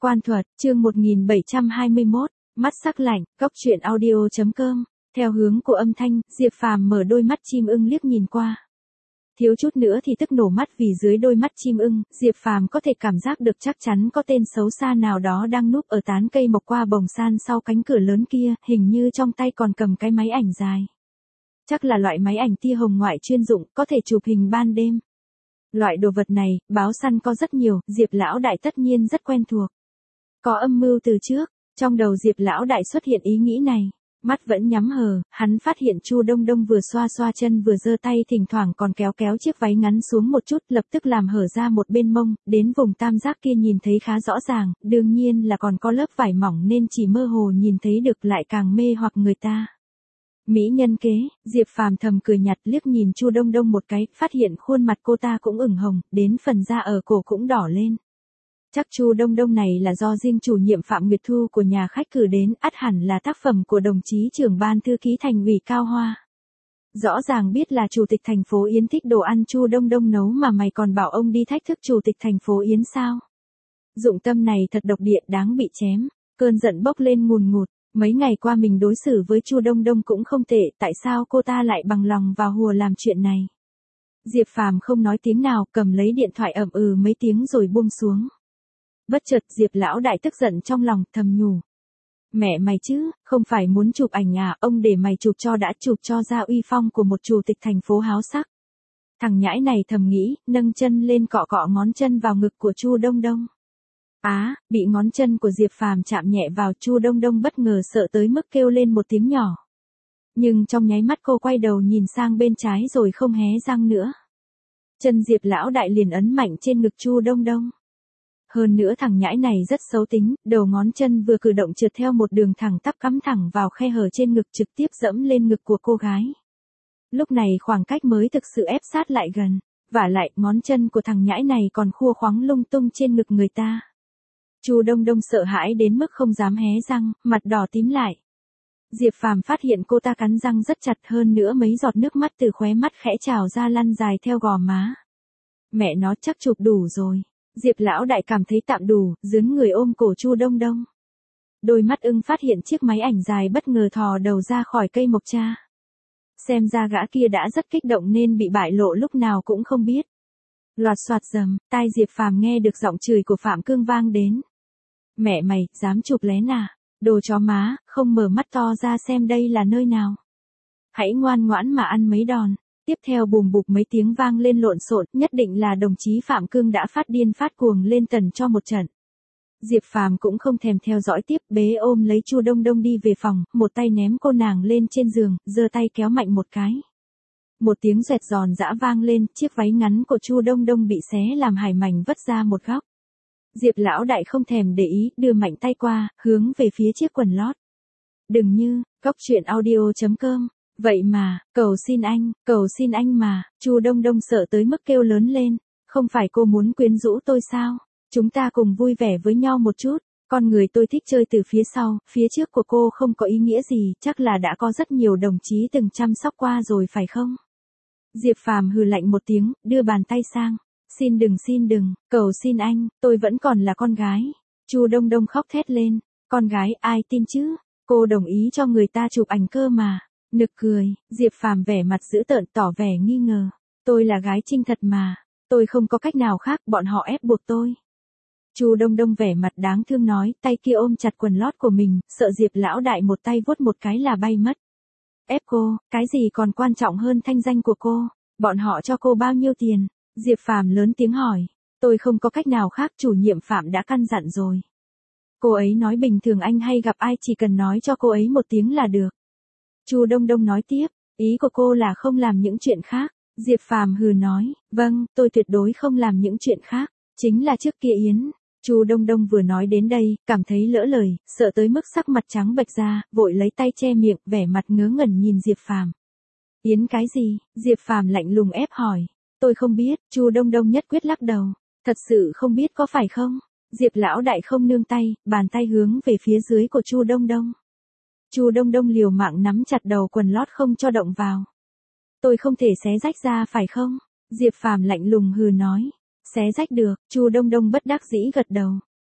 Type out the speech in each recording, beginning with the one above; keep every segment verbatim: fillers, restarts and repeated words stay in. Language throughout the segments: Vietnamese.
Quan thuật, chương một nghìn bảy trăm hai mươi mốt, mắt sắc lạnh, góc truyện audio chấm com. Theo hướng của âm thanh, Diệp Phàm mở đôi mắt chim ưng liếc nhìn qua. Thiếu chút nữa thì tức nổ mắt vì dưới đôi mắt chim ưng, Diệp Phàm có thể cảm giác được chắc chắn có tên xấu xa nào đó đang núp ở tán cây mọc qua bồng san sau cánh cửa lớn kia, hình như trong tay còn cầm cái máy ảnh dài. Chắc là loại máy ảnh tia hồng ngoại chuyên dụng, có thể chụp hình ban đêm. Loại đồ vật này, báo săn có rất nhiều, Diệp lão đại tất nhiên rất quen thuộc. Có âm mưu từ trước, trong đầu Diệp lão đại xuất hiện ý nghĩ này. Mắt vẫn nhắm hờ, hắn phát hiện Chu Đông Đông vừa xoa xoa chân vừa giơ tay thỉnh thoảng còn kéo kéo chiếc váy ngắn xuống một chút, lập tức làm hở ra một bên mông, đến vùng tam giác kia nhìn thấy khá rõ ràng, đương nhiên là còn có lớp vải mỏng nên chỉ mơ hồ nhìn thấy được lại càng mê hoặc người ta. Mỹ nhân kế, Diệp Phàm thầm cười nhạt liếc nhìn Chu Đông Đông một cái, phát hiện khuôn mặt cô ta cũng ửng hồng, đến phần da ở cổ cũng đỏ lên. Chắc Chu Đông Đông này là do riêng chủ nhiệm Phạm Nguyệt Thu của nhà khách cử đến, ắt hẳn là tác phẩm của đồng chí trưởng ban thư ký thành ủy Cao Hoa. Rõ ràng biết là chủ tịch thành phố Yến thích đồ ăn Chu Đông Đông nấu mà mày còn bảo ông đi thách thức chủ tịch thành phố Yến sao? Dụng tâm này thật độc địa, đáng bị chém. Cơn giận bốc lên ngùn ngụt, mấy ngày qua mình đối xử với Chu Đông Đông cũng không tệ, tại sao cô ta lại bằng lòng vào hùa làm chuyện này? Diệp Phàm không nói tiếng nào, cầm lấy điện thoại ậm ừ mấy tiếng rồi buông xuống. Bất chợt Diệp lão đại tức giận trong lòng, thầm nhủ. Mẹ mày chứ, không phải muốn chụp ảnh à, ông để mày chụp cho đã, chụp cho ra uy phong của một chủ tịch thành phố háo sắc. Thằng nhãi này thầm nghĩ, nâng chân lên cọ cọ ngón chân vào ngực của Chu Đông Đông. Á, à, bị ngón chân của Diệp Phàm chạm nhẹ vào, Chu Đông Đông bất ngờ sợ tới mức kêu lên một tiếng nhỏ. Nhưng trong nháy mắt cô quay đầu nhìn sang bên trái rồi không hé răng nữa. Chân Diệp lão đại liền ấn mạnh trên ngực Chu Đông Đông. Hơn nữa thằng nhãi này rất xấu tính, đầu ngón chân vừa cử động trượt theo một đường thẳng tắp cắm thẳng vào khe hở trên ngực, trực tiếp dẫm lên ngực của cô gái. Lúc này khoảng cách mới thực sự ép sát lại gần, vả lại ngón chân của thằng nhãi này còn khua khoắng lung tung trên ngực người ta. Chu Đông Đông sợ hãi đến mức không dám hé răng, mặt đỏ tím lại. Diệp Phàm phát hiện cô ta cắn răng rất chặt, hơn nữa mấy giọt nước mắt từ khóe mắt khẽ trào ra lăn dài theo gò má. Mẹ nó chắc chụp đủ rồi. Diệp lão đại cảm thấy tạm đủ, dướn người ôm cổ Chu Đông Đông. Đôi mắt ưng phát hiện chiếc máy ảnh dài bất ngờ thò đầu ra khỏi cây mộc cha. Xem ra gã kia đã rất kích động nên bị bại lộ lúc nào cũng không biết. Loạt soạt dầm, tai Diệp Phàm nghe được giọng chửi của Phạm Cương vang đến. Mẹ mày, dám chụp lén à? Đồ chó má, không mở mắt to ra xem đây là nơi nào. Hãy ngoan ngoãn mà ăn mấy đòn. Tiếp theo bùm bụp mấy tiếng vang lên lộn xộn, nhất định là đồng chí Phạm Cương đã phát điên phát cuồng lên tần cho một trận. Diệp Phàm cũng không thèm theo dõi tiếp, bế ôm lấy Chu Đông Đông đi về phòng, một tay ném cô nàng lên trên giường, giơ tay kéo mạnh một cái. Một tiếng rẹt giòn giã vang lên, chiếc váy ngắn của Chu Đông Đông bị xé làm hải mảnh vất ra một góc. Diệp lão đại không thèm để ý, đưa mạnh tay qua, hướng về phía chiếc quần lót. Đừng như, góc truyện audio chấm com. Vậy mà, cầu xin anh, cầu xin anh mà, Chu Đông Đông sợ tới mức kêu lớn lên, không phải cô muốn quyến rũ tôi sao? Chúng ta cùng vui vẻ với nhau một chút, con người tôi thích chơi từ phía sau, phía trước của cô không có ý nghĩa gì, chắc là đã có rất nhiều đồng chí từng chăm sóc qua rồi phải không? Diệp Phàm hừ lạnh một tiếng, đưa bàn tay sang, xin đừng xin đừng, cầu xin anh, tôi vẫn còn là con gái. Chu Đông Đông khóc thét lên, con gái ai tin chứ, cô đồng ý cho người ta chụp ảnh cơ mà. Nực cười, Diệp Phàm vẻ mặt dữ tợn tỏ vẻ nghi ngờ. Tôi là gái trinh thật mà, tôi không có cách nào khác, bọn họ ép buộc tôi. Chu Đông Đông vẻ mặt đáng thương nói, tay kia ôm chặt quần lót của mình, sợ Diệp lão đại một tay vuốt một cái là bay mất. Ép cô, cái gì còn quan trọng hơn thanh danh của cô, bọn họ cho cô bao nhiêu tiền? Diệp Phàm lớn tiếng hỏi, tôi không có cách nào khác, chủ nhiệm Phạm đã căn dặn rồi. Cô ấy nói bình thường anh hay gặp ai chỉ cần nói cho cô ấy một tiếng là được. Chu Đông Đông nói tiếp, ý của cô là không làm những chuyện khác. Diệp Phàm hừ nói, vâng, tôi tuyệt đối không làm những chuyện khác, chính là trước kia Yến. Chu Đông Đông vừa nói đến đây, cảm thấy lỡ lời, sợ tới mức sắc mặt trắng bệch ra, vội lấy tay che miệng, vẻ mặt ngớ ngẩn nhìn Diệp Phàm. Yến cái gì? Diệp Phàm lạnh lùng ép hỏi. Tôi không biết, Chu Đông Đông nhất quyết lắc đầu. Thật sự không biết có phải không? Diệp lão đại không nương tay, bàn tay hướng về phía dưới của Chu Đông Đông. Chu Đông Đông liều mạng nắm chặt đầu quần lót không cho động vào. Tôi không thể xé rách ra phải không? Diệp Phàm lạnh lùng hừ nói. Xé rách được, Chu Đông Đông bất đắc dĩ gật đầu.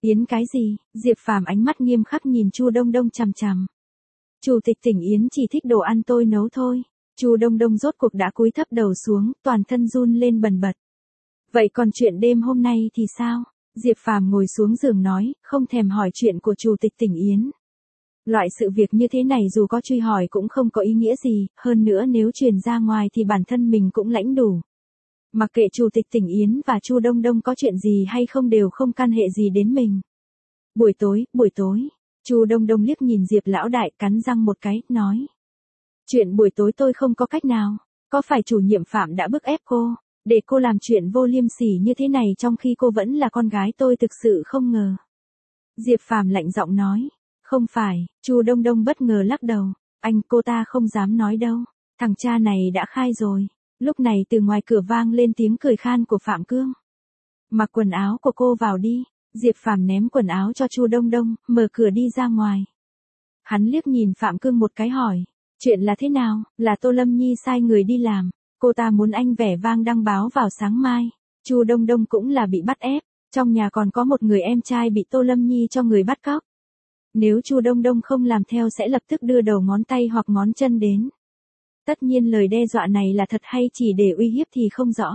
Yến cái gì? Diệp Phàm ánh mắt nghiêm khắc nhìn Chu Đông Đông chằm chằm. Chủ tịch tỉnh Yến chỉ thích đồ ăn tôi nấu thôi. Chu Đông Đông rốt cuộc đã cúi thấp đầu xuống, toàn thân run lên bần bật. Vậy còn chuyện đêm hôm nay thì sao? Diệp Phàm ngồi xuống giường nói, không thèm hỏi chuyện của Chủ tịch tỉnh Yến. Loại sự việc như thế này dù có truy hỏi cũng không có ý nghĩa gì, hơn nữa nếu truyền ra ngoài thì bản thân mình cũng lãnh đủ. Mặc kệ Chủ tịch tỉnh Yến và Chu Đông Đông có chuyện gì hay không đều không can hệ gì đến mình. Buổi tối, buổi tối, Chu Đông Đông liếc nhìn Diệp lão đại cắn răng một cái, nói. Chuyện buổi tối tôi không có cách nào, có phải chủ nhiệm Phạm đã bức ép cô, để cô làm chuyện vô liêm sỉ như thế này trong khi cô vẫn là con gái tôi thực sự không ngờ. Diệp Phàm lạnh giọng nói, không phải, Chu Đông Đông bất ngờ lắc đầu, anh cô ta không dám nói đâu, thằng cha này đã khai rồi. Lúc này từ ngoài cửa vang lên tiếng cười khan của Phạm Cương. Mặc quần áo của cô vào đi. Diệp Phàm ném quần áo cho Chu Đông Đông, mở cửa đi ra ngoài. Hắn liếc nhìn Phạm Cương một cái hỏi, chuyện là thế nào? Là Tô Lâm Nhi sai người đi làm, cô ta muốn anh vẻ vang đăng báo vào sáng mai. Chu Đông Đông cũng là bị bắt ép, trong nhà còn có một người em trai bị Tô Lâm Nhi cho người bắt cóc. Nếu Chu Đông Đông không làm theo sẽ lập tức đưa đầu ngón tay hoặc ngón chân đến. Tất nhiên lời đe dọa này là thật hay chỉ để uy hiếp thì không rõ.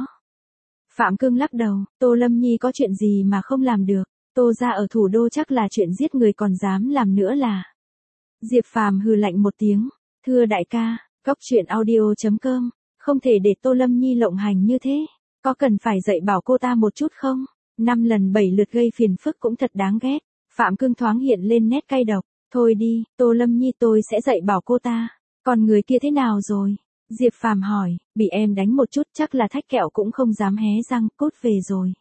Phạm Cương lắc đầu, Tô Lâm Nhi có chuyện gì mà không làm được, Tô ra ở thủ đô chắc là chuyện giết người còn dám làm nữa là. Diệp Phàm hừ lạnh một tiếng, thưa đại ca, cóc truyện audio chấm com, không thể để Tô Lâm Nhi lộng hành như thế, có cần phải dạy bảo cô ta một chút không? Năm lần bảy lượt gây phiền phức cũng thật đáng ghét. Phạm Cương thoáng hiện lên nét cay độc, thôi đi, Tô Lâm Nhi tôi sẽ dạy bảo cô ta. Còn người kia thế nào rồi? Diệp Phàm hỏi, bị em đánh một chút chắc là thách kẹo cũng không dám hé răng, cút về rồi.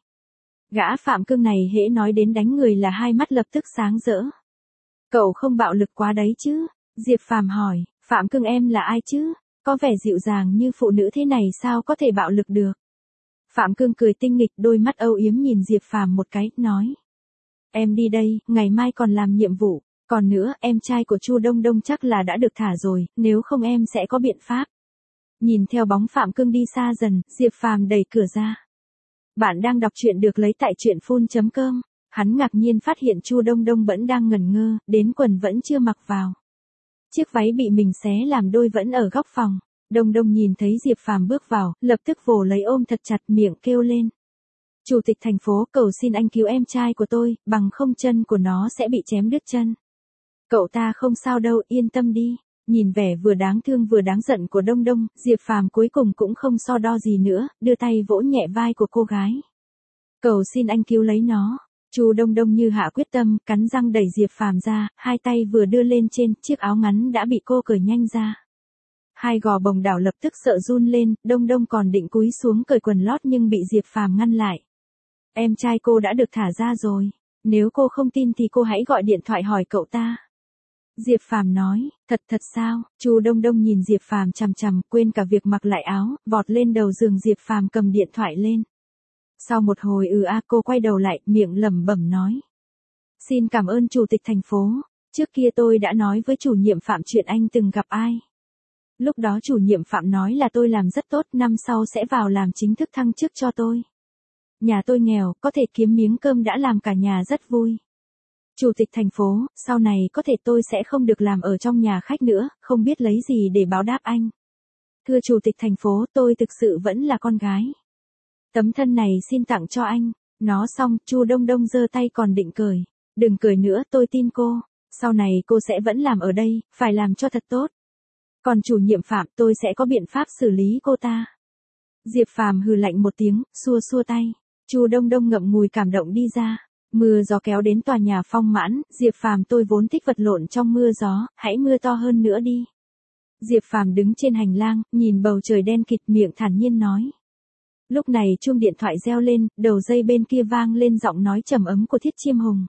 Gã Phạm Cương này hễ nói đến đánh người là hai mắt lập tức sáng rỡ. Cậu không bạo lực quá đấy chứ? Diệp Phàm hỏi, Phạm Cương em là ai chứ? Có vẻ dịu dàng như phụ nữ thế này sao có thể bạo lực được? Phạm Cương cười tinh nghịch, đôi mắt âu yếm nhìn Diệp Phàm một cái, nói. Em đi đây, ngày mai còn làm nhiệm vụ. Còn nữa, em trai của Chu Đông Đông chắc là đã được thả rồi, nếu không em sẽ có biện pháp. Nhìn theo bóng Phạm Cương đi xa dần, Diệp Phàm đẩy cửa ra. Bạn đang đọc truyện được lấy tại truyện phun chấm com. Hắn ngạc nhiên phát hiện Chu Đông Đông vẫn đang ngẩn ngơ, đến quần vẫn chưa mặc vào. Chiếc váy bị mình xé làm đôi vẫn ở góc phòng. Đông Đông nhìn thấy Diệp Phàm bước vào, lập tức vồ lấy ôm thật chặt, miệng kêu lên. Chủ tịch thành phố, cầu xin anh cứu em trai của tôi, bằng không chân của nó sẽ bị chém đứt chân. Cậu ta không sao đâu, yên tâm đi. Nhìn vẻ vừa đáng thương vừa đáng giận của Đông Đông, Diệp Phàm cuối cùng cũng không so đo gì nữa, đưa tay vỗ nhẹ vai của cô gái. Cầu xin anh cứu lấy nó. Chu Đông Đông như hạ quyết tâm, cắn răng đẩy Diệp Phàm ra, hai tay vừa đưa lên trên, chiếc áo ngắn đã bị cô cởi nhanh ra. Hai gò bồng đảo lập tức sợ run lên, Đông Đông còn định cúi xuống cởi quần lót nhưng bị Diệp Phàm ngăn lại. Em trai cô đã được thả ra rồi, nếu cô không tin thì cô hãy gọi điện thoại hỏi cậu ta. Diệp Phàm nói, thật thật sao? Chu Đông Đông nhìn Diệp Phàm chằm chằm, quên cả việc mặc lại áo, vọt lên đầu giường. Diệp Phàm cầm điện thoại lên. Sau một hồi ừ a cô quay đầu lại, miệng lẩm bẩm nói. Xin cảm ơn chủ tịch thành phố, trước kia tôi đã nói với chủ nhiệm Phạm chuyện anh từng gặp ai. Lúc đó chủ nhiệm Phạm nói là tôi làm rất tốt, năm sau sẽ vào làm chính thức thăng chức cho tôi. Nhà tôi nghèo, có thể kiếm miếng cơm đã làm cả nhà rất vui. Chủ tịch thành phố, sau này có thể tôi sẽ không được làm ở trong nhà khách nữa, không biết lấy gì để báo đáp anh. Thưa chủ tịch thành phố, tôi thực sự vẫn là con gái. Tấm thân này xin tặng cho anh. Nó xong, Chu Đông Đông giơ tay còn định cười. Đừng cười nữa, tôi tin cô. Sau này cô sẽ vẫn làm ở đây, phải làm cho thật tốt. Còn chủ nhiệm Phạm, tôi sẽ có biện pháp xử lý cô ta. Diệp Phàm hừ lạnh một tiếng, xua xua tay. Chu Đông Đông ngậm ngùi cảm động đi ra. Mưa gió kéo đến tòa nhà Phong Mãn, Diệp Phàm tôi vốn thích vật lộn trong mưa gió, hãy mưa to hơn nữa đi. Diệp Phàm đứng trên hành lang, nhìn bầu trời đen kịt, miệng thản nhiên nói. Lúc này chuông điện thoại reo lên, đầu dây bên kia vang lên giọng nói trầm ấm của Thiết Chiêm Hùng.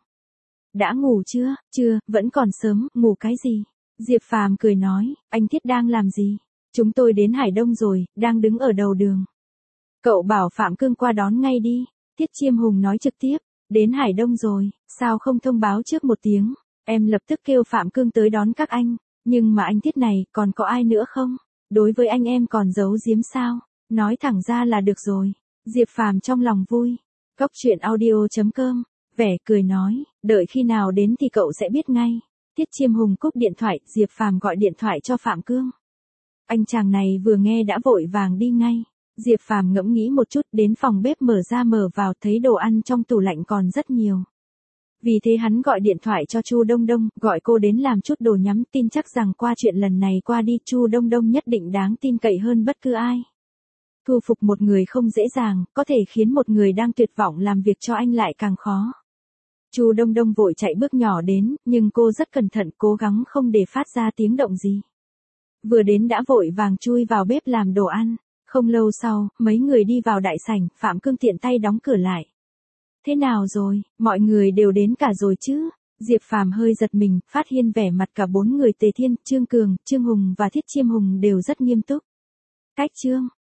Đã ngủ chưa? Chưa, vẫn còn sớm, ngủ cái gì? Diệp Phàm cười nói, anh Thiết đang làm gì? Chúng tôi đến Hải Đông rồi, đang đứng ở đầu đường. Cậu bảo Phạm Cương qua đón ngay đi. Thiết Chiêm Hùng nói trực tiếp. Đến Hải Đông rồi, sao không thông báo trước một tiếng? Em lập tức kêu Phạm Cương tới đón các anh. Nhưng mà anh Thiết này, còn có ai nữa không? Đối với anh em còn giấu giếm sao? Nói thẳng ra là được rồi. Diệp Phàm trong lòng vui. Cóc truyện audio chấm com, vẻ cười nói, Đợi khi nào đến thì cậu sẽ biết ngay. Tiết Chiêm Hùng cúp điện thoại, Diệp Phàm gọi điện thoại cho Phạm Cương. Anh chàng này vừa nghe đã vội vàng đi ngay. Diệp Phàm ngẫm nghĩ một chút, đến phòng bếp mở ra mở vào thấy đồ ăn trong tủ lạnh còn rất nhiều. Vì thế hắn gọi điện thoại cho Chu Đông Đông, gọi cô đến làm chút đồ nhắm, tin chắc rằng qua chuyện lần này qua đi Chu Đông Đông nhất định đáng tin cậy hơn bất cứ ai. Thu phục một người không dễ dàng, có thể khiến một người đang tuyệt vọng làm việc cho anh lại càng khó. Chu Đông Đông vội chạy bước nhỏ đến, nhưng cô rất cẩn thận cố gắng không để phát ra tiếng động gì. Vừa đến đã vội vàng chui vào bếp làm đồ ăn. Không lâu sau, mấy người đi vào đại sảnh, Phạm Cương tiện tay đóng cửa lại. Thế nào rồi, mọi người đều đến cả rồi chứ? Diệp Phàm hơi giật mình, phát hiện vẻ mặt cả bốn người Tề Thiên, Trương Cường, Trương Hùng và Thiết Chiêm Hùng đều rất nghiêm túc. Cách Trương,